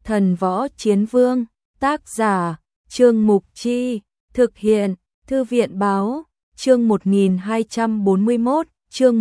Thần Võ Chiến Vương, tác giả, Trương Mục Chi, thực hiện, Thư viện Báo, chương 1241, chương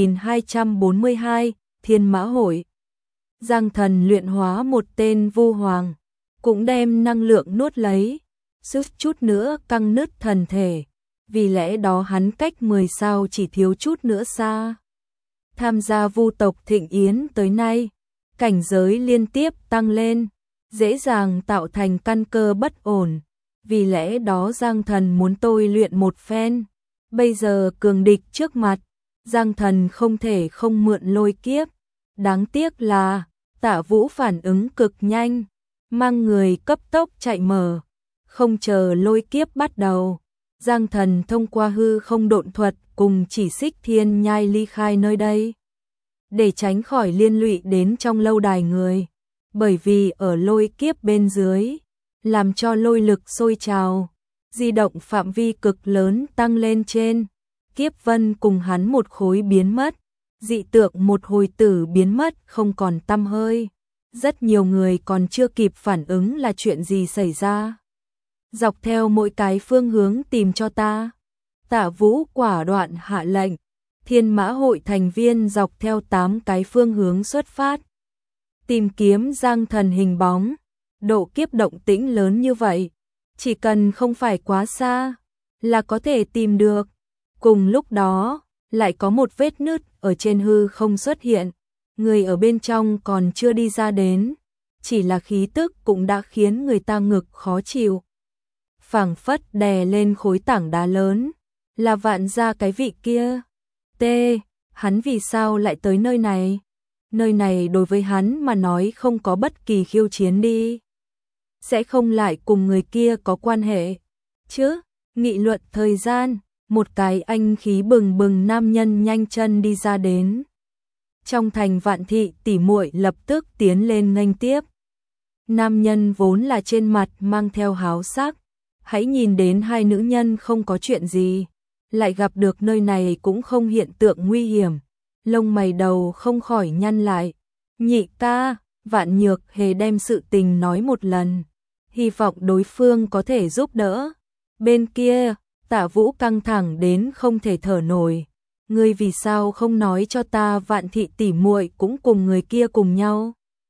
1242, Thiên Mã Hội. Giang Thần luyện hóa một tên vu hoàng, cũng đem năng lượng nuốt lấy, suýt chút nữa căng nứt thần thể, vì lẽ đó hắn cách 10 sao chỉ thiếu chút nữa xa. Tham gia vu tộc thịnh yến tới nay, cảnh giới liên tiếp tăng lên, dễ dàng tạo thành căn cơ bất ổn, vì lẽ đó Giang Thần muốn tôi luyện một phen. Bây giờ cường địch trước mặt, Giang Thần không thể không mượn lôi kiếp, đáng tiếc là Tạ Vũ phản ứng cực nhanh, mang người cấp tốc chạy mở, không chờ lôi kiếp bắt đầu. Giang Thần thông qua hư không độn thuật cùng chỉ xích thiên nhai ly khai nơi đây, để tránh khỏi liên lụy đến trong lâu đài người, bởi vì ở lôi kiếp bên dưới, làm cho lôi lực sôi trào, di động phạm vi cực lớn tăng lên trên, kiếp vân cùng hắn một khối biến mất, dị tượng một hồi tử biến mất không còn tăm hơi. Rất nhiều người còn chưa kịp phản ứng là chuyện gì xảy ra. Dọc theo mỗi cái phương hướng tìm cho ta. Tạ Vũ quả đoạn hạ lệnh, Thiên Mã Hội thành viên dọc theo 8 cái phương hướng xuất phát. Tìm kiếm Giang Thần hình bóng, độ kiếp động tĩnh lớn như vậy, chỉ cần không phải quá xa, là có thể tìm được. Cùng lúc đó, lại có một vết nứt ở trên hư không xuất hiện, người ở bên trong còn chưa đi ra đến, chỉ là khí tức cũng đã khiến người ta ngực khó chịu. Phảng phất đè lên khối tảng đá lớn, là Vạn Gia cái vị kia. Hắn vì sao lại tới nơi này? Nơi này đối với hắn mà nói không có bất kỳ khiêu chiến đi. Sẽ không lại cùng người kia có quan hệ, chứ? Nghị luận thời gian, một cái anh khí bừng bừng nam nhân nhanh chân đi ra đến. Trong thành Vạn Thị tỷ muội lập tức tiến lên nghênh tiếp. Nam nhân vốn là trên mặt mang theo háo sắc, hãy nhìn đến hai nữ nhân không có chuyện gì, lại gặp được nơi này cũng không hiện tượng nguy hiểm, lông mày đầu không khỏi nhăn lại. Nhị ca, Vạn Nhược Hề đem sự tình nói một lần, hy vọng đối phương có thể giúp đỡ. Bên kia, Tạ Vũ căng thẳng đến không thể thở nổi. Ngươi vì sao không nói cho ta Vạn Thị tỷ muội cũng cùng người kia cùng nhau?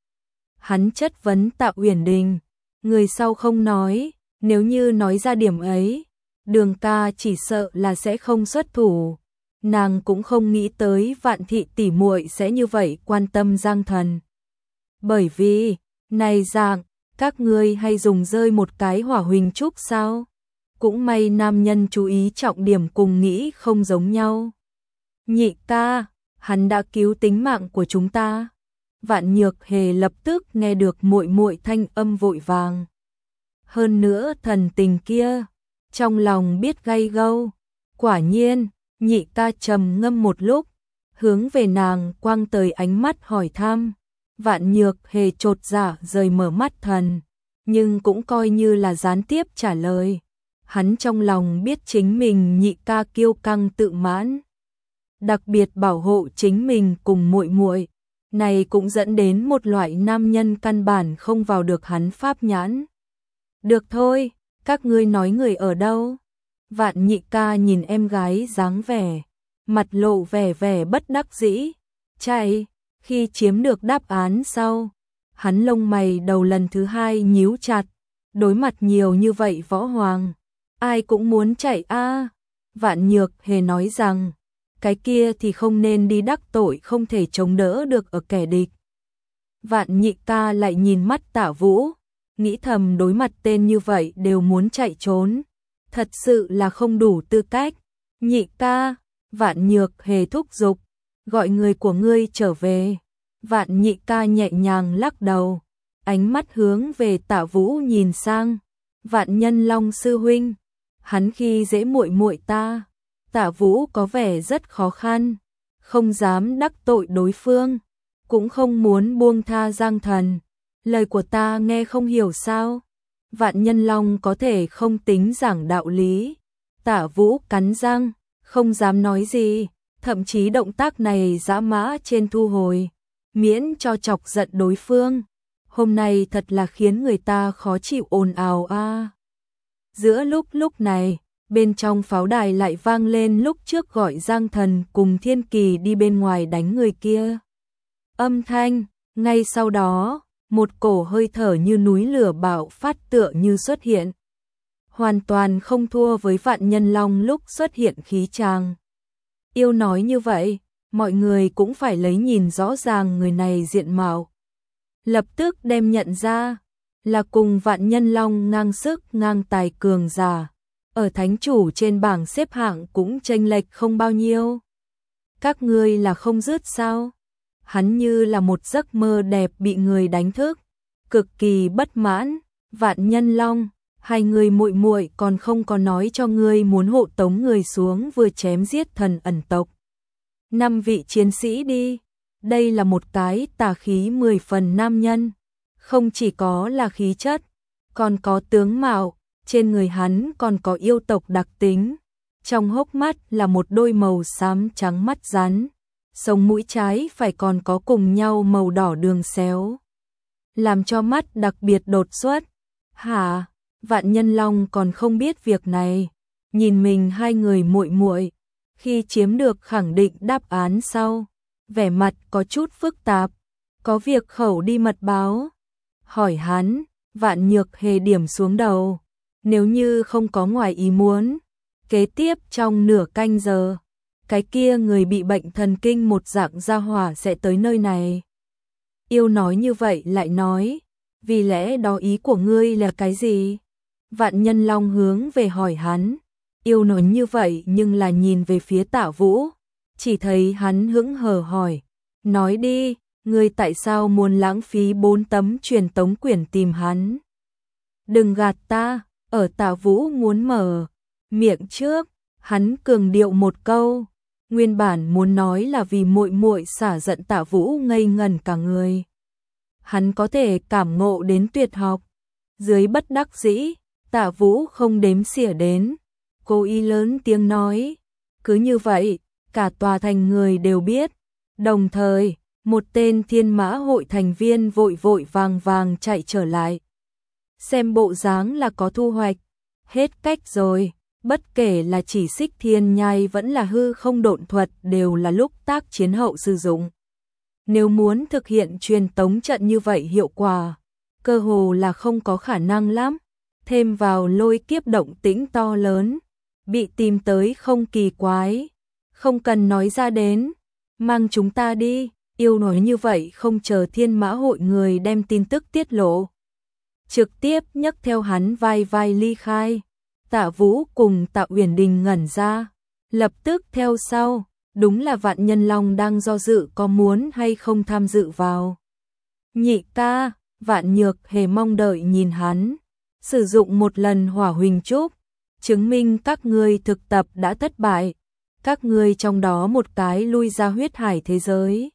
Hắn chất vấn Tạ Uyển Đình, người sau không nói, nếu như nói ra điểm ấy, Đường ca chỉ sợ là sẽ không xuất thủ. Nàng cũng không nghĩ tới Vạn Thị tỷ muội sẽ như vậy quan tâm Giang Thần. Bởi vì, này dạng, các ngươi hay dùng rơi một cái hỏa huỳnh trúc sao? Cũng may nam nhân chú ý trọng điểm cùng nghĩ không giống nhau. Nhị ca, hắn đã cứu tính mạng của chúng ta. Vạn Nhược Hề lập tức nghe được muội muội thanh âm vội vàng. Hơn nữa thần tình kia, trong lòng biết gay gâu. Quả nhiên, nhị ca trầm ngâm một lúc, hướng về nàng quang tới ánh mắt hỏi thăm. Vạn Nhược Hề chột dạ rời mở mắt thần, nhưng cũng coi như là gián tiếp trả lời. Hắn trong lòng biết chính mình nhị ca kiêu căng tự mãn, đặc biệt bảo hộ chính mình cùng muội muội, này cũng dẫn đến một loại nam nhân căn bản không vào được hắn pháp nhãn. Được thôi, các ngươi nói người ở đâu? Vạn nhị ca nhìn em gái dáng vẻ, mặt lộ vẻ bất đắc dĩ. Chạy, khi chiếm được đáp án sau, hắn lông mày đầu lần thứ hai nhíu chặt, đối mặt nhiều như vậy võ hoàng, ai cũng muốn chạy a. Vạn Nhược Hề nói rằng, cái kia thì không nên đi đắc tội không thể chống đỡ được ở kẻ địch. Vạn nhị ca lại nhìn mắt Tạ Vũ, nghĩ thầm đối mặt tên như vậy đều muốn chạy trốn, thật sự là không đủ tư cách. Nhị ca, Vạn Nhược Hề thúc giục, gọi người của ngươi trở về. Vạn nhị ca nhẹ nhàng lắc đầu, ánh mắt hướng về Tạ Vũ nhìn sang. Vạn Nhân Long sư huynh, hắn khi dễ muội muội ta. Tạ Vũ có vẻ rất khó khăn, không dám đắc tội đối phương, cũng không muốn buông tha Giang Thần. Lời của ta nghe không hiểu sao? Vạn Nhân Long có thể không tính giảng đạo lý. Tạ Vũ cắn răng, không dám nói gì, thậm chí động tác này dã mã trên thu hồi, miễn cho chọc giận đối phương. Hôm nay thật là khiến người ta khó chịu ồn ào a. Giữa lúc này, bên trong pháo đài lại vang lên lúc trước gọi Giang Thần cùng Thiên Kỳ đi bên ngoài đánh người kia. Âm thanh, ngay sau đó, một cổ hơi thở như núi lửa bạo phát tựa như xuất hiện. Hoàn toàn không thua với Vạn Nhân Long lúc xuất hiện khí tràng. Yêu nói như vậy, mọi người cũng phải lấy nhìn rõ ràng người này diện mạo. Lập tức đem nhận ra, là cùng Vạn Nhân Long ngang sức ngang tài cường giả. Ở thánh chủ trên bảng xếp hạng cũng chênh lệch không bao nhiêu. Các ngươi là không dứt sao? Hắn như là một giấc mơ đẹp bị người đánh thức, cực kỳ bất mãn. Vạn Nhân Long, hai người muội muội còn không có nói cho ngươi muốn hộ tống người xuống vừa chém giết thần ẩn tộc. 5 vị chiến sĩ đi. Đây là một cái tà khí 10 phần nam nhân, không chỉ có là khí chất, còn có tướng mạo, trên người hắn còn có yêu tộc đặc tính. Trong hốc mắt là một đôi màu xám trắng mắt rắn, sống mũi trái phải còn có cùng nhau màu đỏ đường xéo, làm cho mắt đặc biệt đột xuất. Hả? Vạn Nhân Long còn không biết việc này, nhìn mình hai người muội muội, khi chiếm được khẳng định đáp án sau, vẻ mặt có chút phức tạp, có việc khẩu đi mật báo. Hỏi hắn, Vạn Nhược Hề điểm xuống đầu, nếu như không có ngoài ý muốn, kế tiếp trong nửa canh giờ, cái kia người bị bệnh thần kinh một dạng gia hỏa sẽ tới nơi này. Yêu nói như vậy lại nói, vì lẽ đó ý của ngươi là cái gì? Vạn Nhân Long hướng về hỏi hắn. Yêu nói như vậy nhưng là nhìn về phía Tạ Vũ, chỉ thấy hắn hững hờ hỏi, nói đi, ngươi tại sao muốn lãng phí 4 tấm truyền tống quyển tìm hắn? Đừng gạt ta. Ở Tạ Vũ muốn mở miệng trước, hắn cường điệu một câu, nguyên bản muốn nói là vì muội muội xả giận Tạ Vũ ngây ngẩn cả người. Hắn có thể cảm ngộ đến tuyệt học, dưới bất đắc dĩ, Tạ Vũ không đếm xỉa đến, cô y lớn tiếng nói, cứ như vậy, cả tòa thành người đều biết. Đồng thời, một tên Thiên Mã hội thành viên vội vội vàng vàng chạy trở lại. Xem bộ dáng là có thu hoạch, hết cách rồi, bất kể là chỉ xích thiên nhai vẫn là hư không độn thuật đều là lúc tác chiến hậu sử dụng. Nếu muốn thực hiện truyền tống trận như vậy hiệu quả, cơ hồ là không có khả năng lắm, thêm vào lôi kiếp động tĩnh to lớn, bị tìm tới không kỳ quái, không cần nói ra đến, mang chúng ta đi. Yêu nói như vậy không chờ Thiên Mã hội người đem tin tức tiết lộ, trực tiếp nhấc theo hắn vai vai ly khai. Tạ Vũ cùng Tạ Uyển Đình ngẩn ra, lập tức theo sau, đúng là Vạn Nhân Long đang do dự có muốn hay không tham dự vào. Nhị ca, Vạn Nhược Hề mong đợi nhìn hắn, sử dụng một lần hỏa huỳnh trúc, chứng minh các ngươi thực tập đã thất bại, các ngươi trong đó một cái lui ra huyết hải thế giới.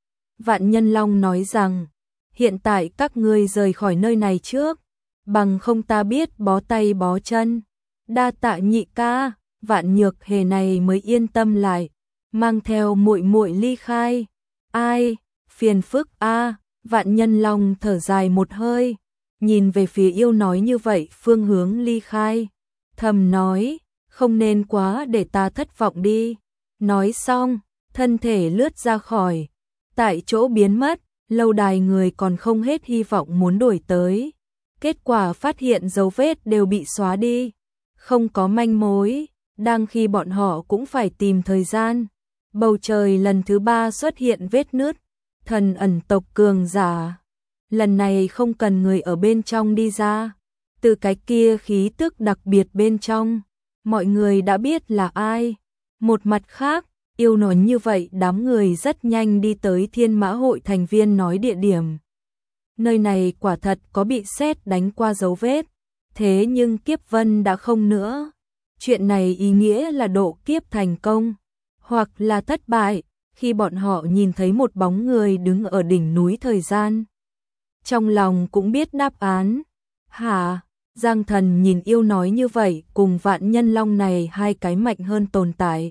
Vạn Nhân Long nói rằng, hiện tại các ngươi rời khỏi nơi này trước, bằng không ta biết bó tay bó chân. Đa tạ nhị ca. Vạn Nhược Hề này mới yên tâm lại, mang theo muội muội ly khai. Ai, phiền phức a. Vạn Nhân Long thở dài một hơi, nhìn về phía yêu nói như vậy phương hướng ly khai, thầm nói, không nên quá để ta thất vọng đi. Nói xong, thân thể lướt ra khỏi, tại chỗ biến mất. Lâu đài người còn không hết hy vọng muốn đuổi tới, kết quả phát hiện dấu vết đều bị xóa đi, không có manh mối. Đang khi bọn họ cũng phải tìm thời gian, bầu trời lần thứ 3 xuất hiện vết nứt. Thần ẩn tộc cường giả, lần này không cần người ở bên trong đi ra, từ cái kia khí tức đặc biệt bên trong, mọi người đã biết là ai. Một mặt khác, yêu nói như vậy đám người rất nhanh đi tới Thiên Mã hội thành viên nói địa điểm. Nơi này quả thật có bị sét đánh qua dấu vết, thế nhưng kiếp vân đã không nữa. Chuyện này ý nghĩa là độ kiếp thành công, hoặc là thất bại, khi bọn họ nhìn thấy một bóng người đứng ở đỉnh núi thời gian. Trong lòng cũng biết đáp án. Hả? Giang Thần nhìn yêu nói như vậy cùng Vạn Nhân Long này hai cái mạnh hơn tồn tại.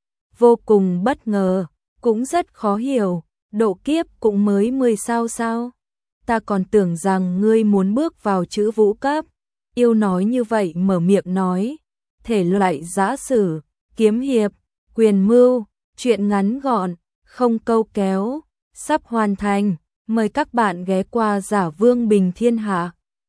Vô cùng bất ngờ, cũng rất khó hiểu, độ kiếp cũng mới 10 sao sao. ta còn tưởng rằng ngươi muốn bước vào chữ vũ cấp. Yêu nói như vậy mở miệng nói, thể loại giã sử, kiếm hiệp, quyền mưu, truyện ngắn gọn, không câu kéo, sắp hoàn thành, mời các bạn ghé qua Giả Vương Bình Thiên Hạ.